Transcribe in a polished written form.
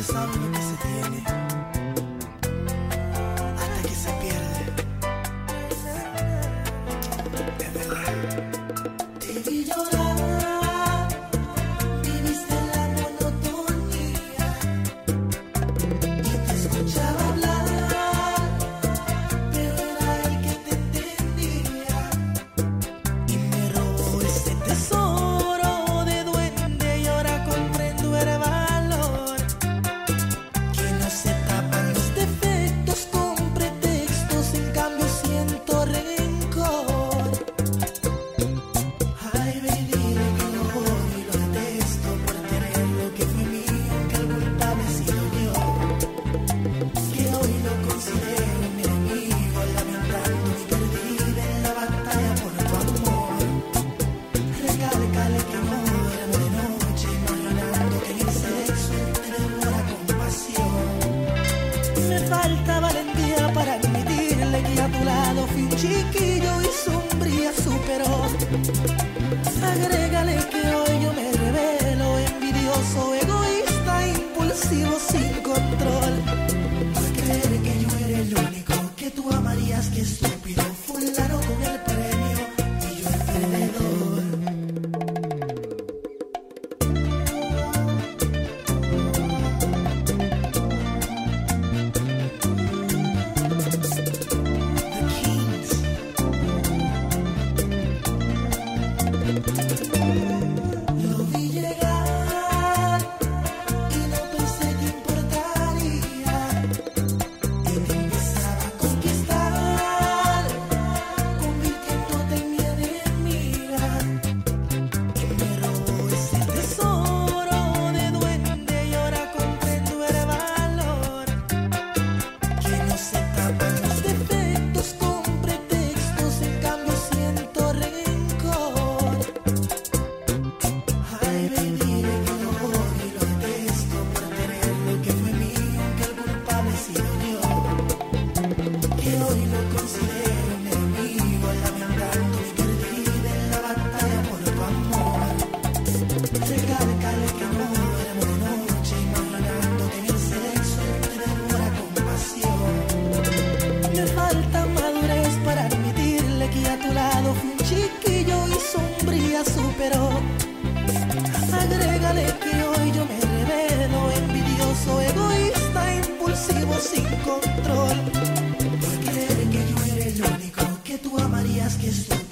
sabe lo que se tiene hasta que se pierde. Es verdad. Te vi llorar, viviste la monotonía y te escuchaba hablar, pero era el que te entendía y me robó ese tesoro de duende y ahora comprendo el valor. Que no se tapan los defectos con pretextos, en cambio siento rencor. Ay, baby, dile que lo odio y lo detesto por tener lo que fue mío, que el culpable he sido yo. Que hoy lo considero mi enemigo, lamentando mi perdida en la batalla por tu amor. Recálcale que no duermo de noche, imaginando que en el sexo te devora con pasión. Me falta valentía para admitirle que a tu lado fui un chiquillo y sombría superó. Agrégale que hoy yo me revelo, envidioso, egoísta, impulsivo, sin control. Por creer que yo era el único que tú amarías, que estúpido, fulano con el premio y yo el perdedor. The Kings. Lo vi llegar y no pensé que importaría, y me empezaba a conquistar, convirtiéndote en mi enemiga. Y me robó ese tesoro de duende y ahora comprendo el valor. Que no se tapan los defectos con pretextos, en cambio siento rencor. Ay, baby, dile que lo odio y lo detesto por tener lo que fue mío, que el culpable he sido yo. Que hoy lo considero mi enemigo, lamentando mi perdida en la batalla por tu amor. Recálcale que no duermo de noche, imaginando que en el sexo te devora con pasión. Me falta madurez para admitirle que a tu lado fui un chiquillo y sombría superó. Agrégale que hoy yo me revelo, envidioso, egoísta, impulsivo, sin control. Por creer que yo era el único que tú amarías, que estoy